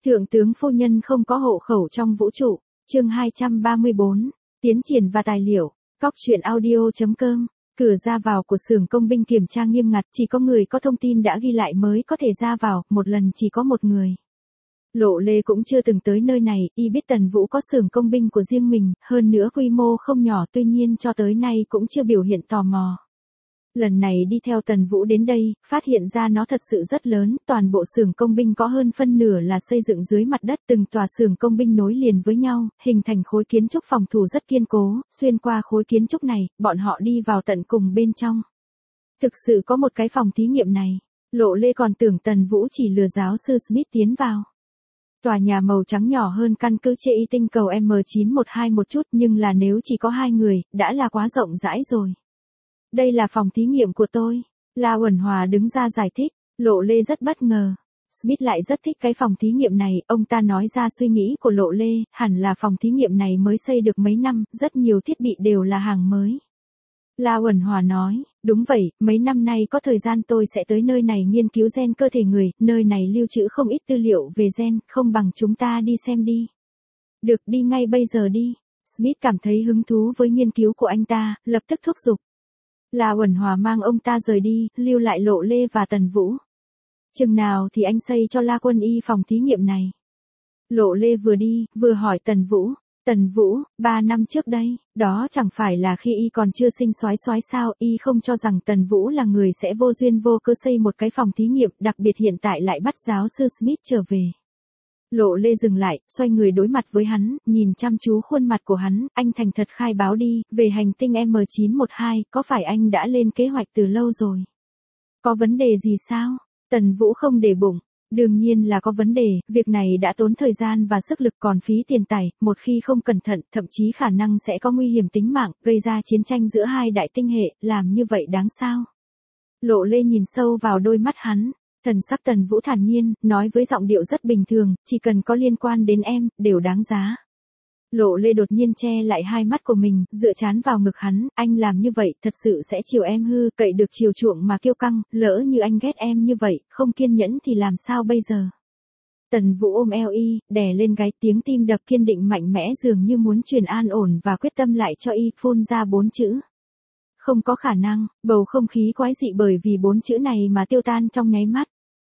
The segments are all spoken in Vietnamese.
Thượng tướng phu nhân không có hộ khẩu trong vũ trụ. Chương 234. Tiến triển và tài liệu. Cóc truyện audio.com. Cửa ra vào của xưởng công binh kiểm tra nghiêm ngặt, chỉ có người có thông tin đã ghi lại mới có thể ra vào, một lần chỉ có một người. Lộ Lê cũng chưa từng tới nơi này, y biết Tần Vũ có xưởng công binh của riêng mình, hơn nữa quy mô không nhỏ, tuy nhiên cho tới nay cũng chưa biểu hiện tò mò. Lần này đi theo Tần Vũ đến đây, phát hiện ra nó thật sự rất lớn, toàn bộ xưởng công binh có hơn phân nửa là xây dựng dưới mặt đất, từng tòa xưởng công binh nối liền với nhau, hình thành khối kiến trúc phòng thủ rất kiên cố, xuyên qua khối kiến trúc này, bọn họ đi vào tận cùng bên trong. Thực sự có một cái phòng thí nghiệm này, Lộ Lê còn tưởng Tần Vũ chỉ lừa giáo sư Smith tiến vào. Tòa nhà màu trắng nhỏ hơn căn cứ trên tinh cầu M912 một chút, nhưng là nếu chỉ có 2 người, đã là quá rộng rãi rồi. Đây là phòng thí nghiệm của tôi. La Uẩn Hòa đứng ra giải thích. Lộ Lê rất bất ngờ. Smith lại rất thích cái phòng thí nghiệm này, ông ta nói ra suy nghĩ của Lộ Lê, hẳn là phòng thí nghiệm này mới xây được mấy năm, rất nhiều thiết bị đều là hàng mới. La Uẩn Hòa nói, đúng vậy, mấy năm nay có thời gian tôi sẽ tới nơi này nghiên cứu gen cơ thể người, nơi này lưu trữ không ít tư liệu về gen, không bằng chúng ta đi xem đi. Được, đi ngay bây giờ đi. Smith cảm thấy hứng thú với nghiên cứu của anh ta, lập tức thúc giục. La Uẩn Hòa mang ông ta rời đi, lưu lại Lộ Lê và Tần Vũ. Chừng nào thì anh xây cho La Quân Y phòng thí nghiệm này? Lộ Lê vừa đi, vừa hỏi Tần Vũ. Tần Vũ, 3 năm trước đây, đó chẳng phải là khi y còn chưa sinh soái sao, y không cho rằng Tần Vũ là người sẽ vô duyên vô cớ xây một cái phòng thí nghiệm, đặc biệt hiện tại lại bắt giáo sư Smith trở về. Lộ Lê dừng lại, xoay người đối mặt với hắn, nhìn chăm chú khuôn mặt của hắn, anh thành thật khai báo đi, về hành tinh M912, có phải anh đã lên kế hoạch từ lâu rồi? Có vấn đề gì sao? Tần Vũ không để bụng. Đương nhiên là có vấn đề, việc này đã tốn thời gian và sức lực còn phí tiền tài, một khi không cẩn thận, thậm chí khả năng sẽ có nguy hiểm tính mạng, gây ra chiến tranh giữa hai đại tinh hệ, làm như vậy đáng sao? Lộ Lê nhìn sâu vào đôi mắt hắn. Thần sắc Tần Vũ thản nhiên, nói với giọng điệu rất bình thường, chỉ cần có liên quan đến em, đều đáng giá. Lộ Lê đột nhiên che lại hai mắt của mình, dựa trán vào ngực hắn, anh làm như vậy, thật sự sẽ chiều em hư, cậy được chiều chuộng mà kiêu căng, lỡ như anh ghét em như vậy, không kiên nhẫn thì làm sao bây giờ? Tần Vũ ôm eo y, đè lên gáy, tiếng tim đập kiên định mạnh mẽ dường như muốn truyền an ổn và quyết tâm lại cho y, phun ra 4 chữ. Không có khả năng, bầu không khí quái dị bởi vì 4 chữ này mà tiêu tan trong nháy mắt.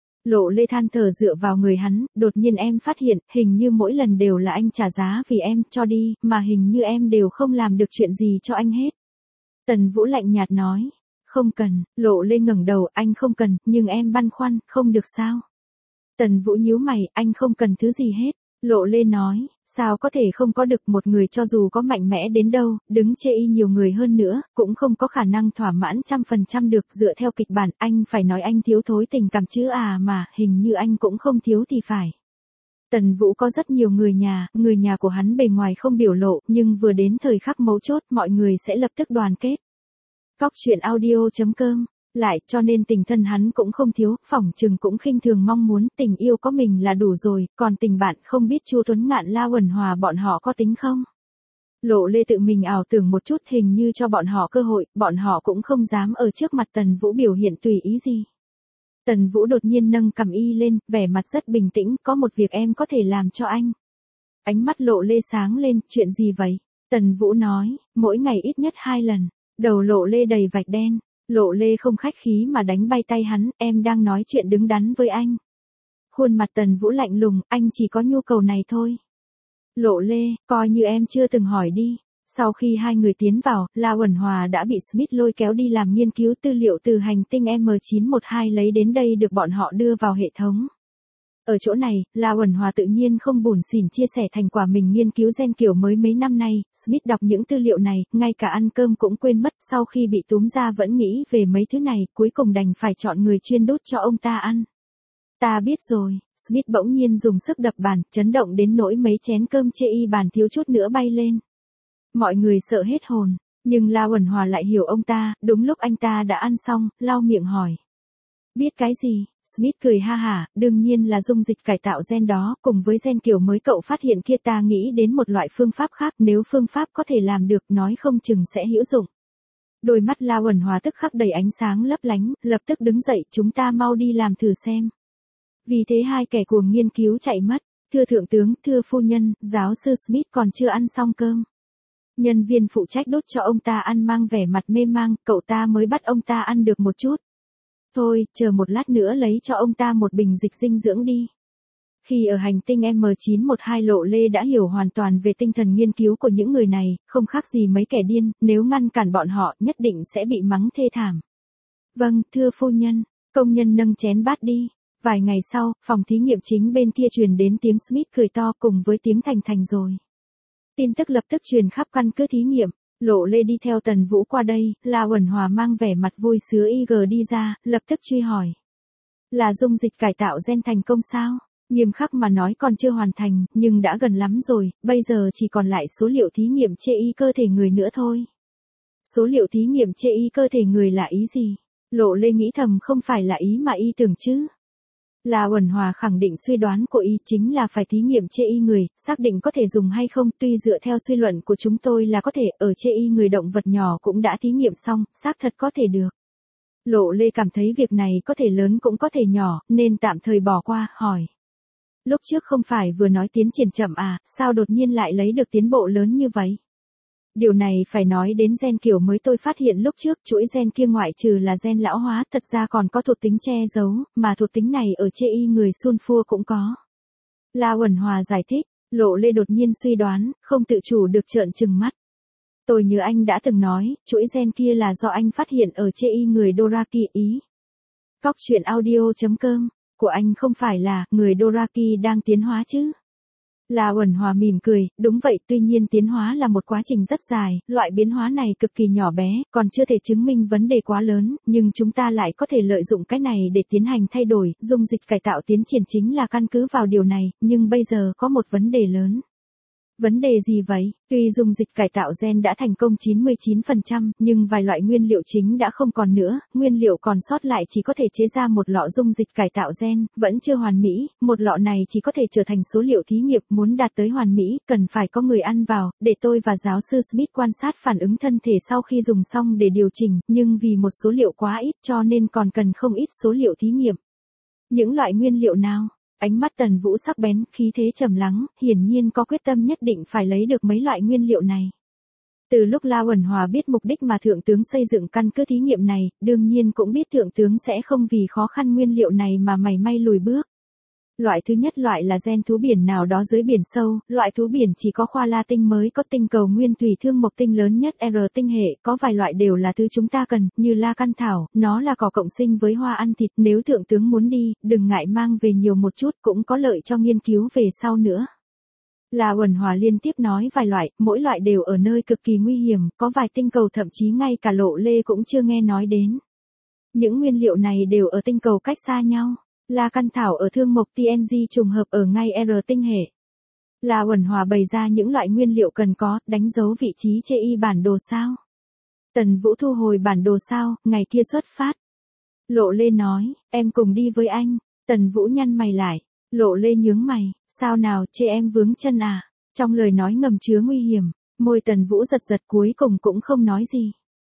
Lộ Lê than thở dựa vào người hắn, đột nhiên em phát hiện, hình như mỗi lần đều là anh trả giá vì em cho đi, mà hình như em đều không làm được chuyện gì cho anh hết. Tần Vũ lạnh nhạt nói, không cần. Lộ Lê ngẩng đầu, anh không cần, nhưng em băn khoăn, không được sao? Tần Vũ nhíu mày, anh không cần thứ gì hết. Lộ Lê nói, sao có thể không có được, một người cho dù có mạnh mẽ đến đâu, đứng chê y nhiều người hơn nữa, cũng không có khả năng thỏa mãn 100% được, dựa theo kịch bản, anh phải nói anh thiếu thối tình cảm chứ mà, hình như anh cũng không thiếu thì phải. Tần Vũ có rất nhiều người nhà của hắn bề ngoài không biểu lộ, nhưng vừa đến thời khắc mấu chốt, mọi người sẽ lập tức đoàn kết. Cóc truyện audio.com. Lại, cho nên tình thân hắn cũng không thiếu, phỏng chừng cũng khinh thường mong muốn, tình yêu có mình là đủ rồi, còn tình bạn không biết Chu Tuấn Ngạn La Uẩn Hòa bọn họ có tính không? Lộ Lê tự mình ảo tưởng một chút, hình như cho bọn họ cơ hội, bọn họ cũng không dám ở trước mặt Tần Vũ biểu hiện tùy ý gì. Tần Vũ đột nhiên nâng cằm y lên, vẻ mặt rất bình tĩnh, có một việc em có thể làm cho anh. Ánh mắt Lộ Lê sáng lên, chuyện gì vậy? Tần Vũ nói, mỗi ngày ít nhất 2 lần. Đầu Lộ Lê đầy vạch đen. Lộ Lê không khách khí mà đánh bay tay hắn, em đang nói chuyện đứng đắn với anh. Khuôn mặt Tần Vũ lạnh lùng, anh chỉ có nhu cầu này thôi. Lộ Lê, coi như em chưa từng hỏi đi. Sau khi hai người tiến vào, La Uẩn Hòa đã bị Smith lôi kéo đi làm nghiên cứu, tư liệu từ hành tinh M912 lấy đến đây được bọn họ đưa vào hệ thống. Ở chỗ này, La Uẩn Hòa tự nhiên không buồn xỉn chia sẻ thành quả mình nghiên cứu gen kiểu mới mấy năm nay, Smith đọc những tư liệu này, ngay cả ăn cơm cũng quên mất, sau khi bị túm ra vẫn nghĩ về mấy thứ này, cuối cùng đành phải chọn người chuyên đút cho ông ta ăn. Ta biết rồi. Smith bỗng nhiên dùng sức đập bàn, chấn động đến nỗi mấy chén cơm chê y bàn thiếu chút nữa bay lên. Mọi người sợ hết hồn, nhưng La Uẩn Hòa lại hiểu ông ta, đúng lúc anh ta đã ăn xong, lau miệng hỏi. Biết cái gì? Smith cười ha hả, đương nhiên là dung dịch cải tạo gen đó, cùng với gen kiểu mới cậu phát hiện kia, ta nghĩ đến một loại phương pháp khác, nếu phương pháp có thể làm được, nói không chừng sẽ hữu dụng. Đôi mắt La Uẩn Hòa tức khắc đầy ánh sáng lấp lánh, lập tức đứng dậy, chúng ta mau đi làm thử xem. Vì thế hai kẻ cuồng nghiên cứu chạy mất. Thưa thượng tướng, thưa phu nhân, giáo sư Smith còn chưa ăn xong cơm. Nhân viên phụ trách đút cho ông ta ăn mang vẻ mặt mê mang, cậu ta mới bắt ông ta ăn được một chút. Thôi, chờ một lát nữa lấy cho ông ta một bình dịch dinh dưỡng đi. Khi ở hành tinh M912 Lộ Lê đã hiểu hoàn toàn về tinh thần nghiên cứu của những người này, không khác gì mấy kẻ điên, nếu ngăn cản bọn họ nhất định sẽ bị mắng thê thảm. Vâng, thưa phu nhân, công nhân nâng chén bát đi. Vài ngày sau, phòng thí nghiệm chính bên kia truyền đến tiếng Smith cười to cùng với tiếng Thành Thành rồi. Tin tức lập tức truyền khắp căn cứ thí nghiệm. Lộ Lê đi theo Tần Vũ qua đây, La Uẩn Hòa mang vẻ mặt vui sứa IG đi ra, lập tức truy hỏi. Là dung dịch cải tạo gen thành công sao? Nghiêm khắc mà nói còn chưa hoàn thành, nhưng đã gần lắm rồi, bây giờ chỉ còn lại số liệu thí nghiệm chê y cơ thể người nữa thôi. Số liệu thí nghiệm chê y cơ thể người là ý gì? Lộ Lê nghĩ thầm không phải là ý mà y tưởng chứ. La Uẩn Hòa khẳng định suy đoán của y chính là phải thí nghiệm chê y người, xác định có thể dùng hay không, tuy dựa theo suy luận của chúng tôi là có thể, ở chê y người động vật nhỏ cũng đã thí nghiệm xong, xác thật có thể được. Lộ Lê cảm thấy việc này có thể lớn cũng có thể nhỏ, nên tạm thời bỏ qua, hỏi. Lúc trước không phải vừa nói tiến triển chậm à, sao đột nhiên lại lấy được tiến bộ lớn như vậy? Điều này phải nói đến gen kiểu mới tôi phát hiện lúc trước, chuỗi gen kia ngoại trừ là gen lão hóa, thật ra còn có thuộc tính che giấu, mà thuộc tính này ở chê y người sulfur cũng có. La Uẩn Hòa giải thích, Lộ Lê đột nhiên suy đoán, không tự chủ được trợn trừng mắt. Tôi nhớ anh đã từng nói, chuỗi gen kia là do anh phát hiện ở chê y người Doraki ý. Cóc truyện audio.com, của anh không phải là người Doraki đang tiến hóa chứ? La Uẩn Hòa mỉm cười, đúng vậy, tuy nhiên tiến hóa là một quá trình rất dài, loại biến hóa này cực kỳ nhỏ bé, còn chưa thể chứng minh vấn đề quá lớn, nhưng chúng ta lại có thể lợi dụng cái này để tiến hành thay đổi, dung dịch cải tạo tiến triển chính là căn cứ vào điều này, nhưng bây giờ có một vấn đề lớn. Vấn đề gì vậy? Tuy dung dịch cải tạo gen đã thành công 99%, nhưng vài loại nguyên liệu chính đã không còn nữa, nguyên liệu còn sót lại chỉ có thể chế ra một lọ dung dịch cải tạo gen, vẫn chưa hoàn mỹ, một lọ này chỉ có thể trở thành số liệu thí nghiệm, muốn đạt tới hoàn mỹ, cần phải có người ăn vào, để tôi và giáo sư Smith quan sát phản ứng thân thể sau khi dùng xong để điều chỉnh, nhưng vì một số liệu quá ít cho nên còn cần không ít số liệu thí nghiệm. Những loại nguyên liệu nào? Ánh mắt Tần Vũ sắc bén, khí thế trầm lắng, hiển nhiên có quyết tâm nhất định phải lấy được mấy loại nguyên liệu này. Từ lúc La Uẩn Hòa biết mục đích mà thượng tướng xây dựng căn cứ thí nghiệm này, đương nhiên cũng biết thượng tướng sẽ không vì khó khăn nguyên liệu này mà mảy may lùi bước. Loại thứ nhất loại là gen thú biển nào đó dưới biển sâu, loại thú biển chỉ có khoa La tinh mới có, tinh cầu nguyên thủy thương mộc tinh lớn nhất R tinh hệ, có vài loại đều là thứ chúng ta cần, như La căn thảo, nó là cỏ cộng sinh với hoa ăn thịt, nếu thượng tướng muốn đi, đừng ngại mang về nhiều một chút, cũng có lợi cho nghiên cứu về sau nữa. La Uẩn Hòa liên tiếp nói vài loại, mỗi loại đều ở nơi cực kỳ nguy hiểm, có vài tinh cầu thậm chí ngay cả Lộ Lê cũng chưa nghe nói đến. Những nguyên liệu này đều ở tinh cầu cách xa nhau. La căn thảo ở thương mộc TNG trùng hợp ở ngay R tinh hệ. La Uẩn Hòa bày ra những loại nguyên liệu cần có, đánh dấu vị trí chê y bản đồ sao. Tần Vũ thu hồi bản đồ sao, ngày kia xuất phát. Lộ Lê nói, em cùng đi với anh. Tần Vũ nhăn mày lại. Lộ Lê nhướng mày, sao nào, chê em vướng chân à? Trong lời nói ngầm chứa nguy hiểm, môi Tần Vũ giật giật cuối cùng cũng không nói gì.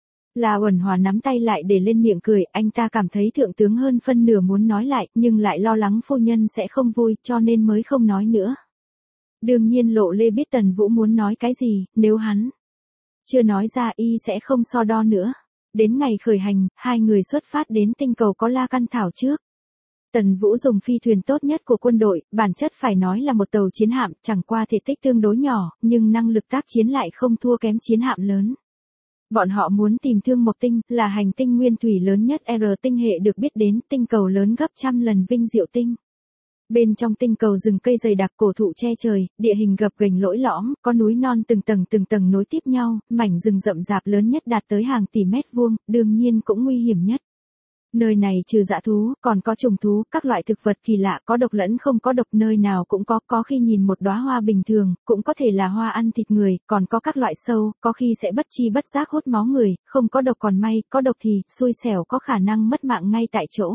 La Uẩn Hòa nắm tay lại để lên miệng cười, anh ta cảm thấy thượng tướng hơn phân nửa muốn nói lại, nhưng lại lo lắng phu nhân sẽ không vui, cho nên mới không nói nữa. Đương nhiên Lộ Lê biết Tần Vũ muốn nói cái gì, nếu hắn chưa nói ra y sẽ không so đo nữa. Đến ngày khởi hành, hai người xuất phát đến tinh cầu có La căn thảo trước. Tần Vũ dùng phi thuyền tốt nhất của quân đội, bản chất phải nói là một tàu chiến hạm, chẳng qua thể tích tương đối nhỏ, nhưng năng lực tác chiến lại không thua kém chiến hạm lớn. Bọn họ muốn tìm Thương Mộc Tinh, là hành tinh nguyên thủy lớn nhất R tinh hệ được biết đến, tinh cầu lớn gấp trăm lần Vinh Diệu Tinh. Bên trong tinh cầu rừng cây dày đặc, cổ thụ che trời, địa hình gập ghềnh lỗi lõm, có núi non từng tầng nối tiếp nhau, mảnh rừng rậm rạp lớn nhất đạt tới hàng tỷ mét vuông, đương nhiên cũng nguy hiểm nhất. Nơi này trừ dã thú, còn có trùng thú, các loại thực vật kỳ lạ, có độc lẫn không có độc, nơi nào cũng có khi nhìn một đóa hoa bình thường, cũng có thể là hoa ăn thịt người, còn có các loại sâu, có khi sẽ bất chi bất giác hút máu người, không có độc còn may, có độc thì, xui xẻo có khả năng mất mạng ngay tại chỗ.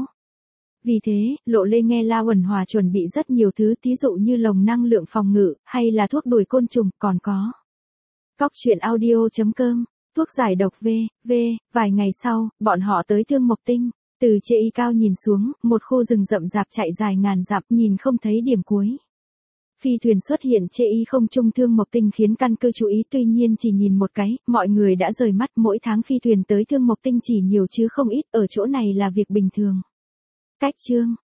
Vì thế, Lộ Lê nghe La Uẩn Hòa chuẩn bị rất nhiều thứ, thí dụ như lồng năng lượng phòng ngự, hay là thuốc đuổi côn trùng, còn có Cóc truyện audio.com, thuốc giải độc vài ngày sau, bọn họ tới Thương Mộc Tinh. Từ chê y cao nhìn xuống, một khu rừng rậm rạp chạy dài ngàn dặm, nhìn không thấy điểm cuối. Phi thuyền xuất hiện trên y không trung Thương Mộc Tinh khiến căn cứ chú ý, tuy nhiên chỉ nhìn một cái, mọi người đã rời mắt. Mỗi tháng phi thuyền tới Thương Mộc Tinh chỉ nhiều chứ không ít, ở chỗ này là việc bình thường. Cách chương